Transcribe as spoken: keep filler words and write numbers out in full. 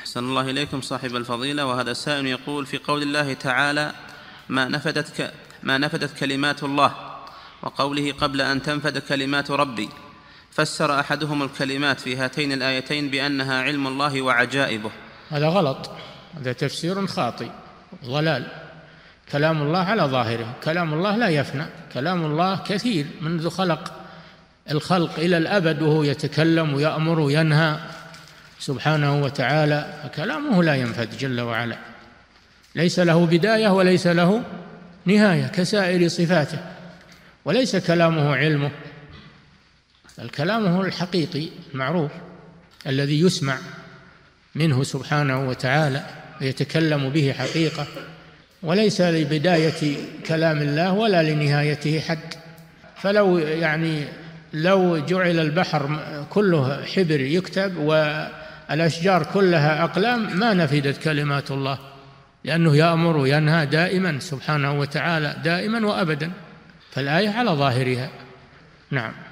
أحسن الله إليكم صاحب الفضيلة. وهذا السائل يقول: في قول الله تعالى: ما نفدت, ك... ما نفدت كلمات الله، وقوله: قبل أن تنفد كلمات ربي، فسر أحدهم الكلمات في هاتين الآيتين بأنها علم الله وعجائبه. هذا غلط، هذا تفسير خاطئ ضلال. كلام الله على ظاهره، كلام الله لا يفنى، كلام الله كثير منذ خلق الخلق إلى الأبد وهو يتكلم ويأمر وينهى سبحانه وتعالى، فكلامه لا ينفد جل وعلا، ليس له بداية وليس له نهاية كسائر صفاته، وليس كلامه علمه، الكلام هو الحقيقي المعروف الذي يسمع منه سبحانه وتعالى ويتكلم به حقيقة، وليس لبداية كلام الله ولا لنهايته حد. فلو يعني لو جعل البحر كله حبر يكتب والأشجار كلها أقلام ما نفدت كلمات الله، لأنه يأمر وينهى دائما سبحانه وتعالى، دائما وأبدا، فالآية على ظاهرها. نعم.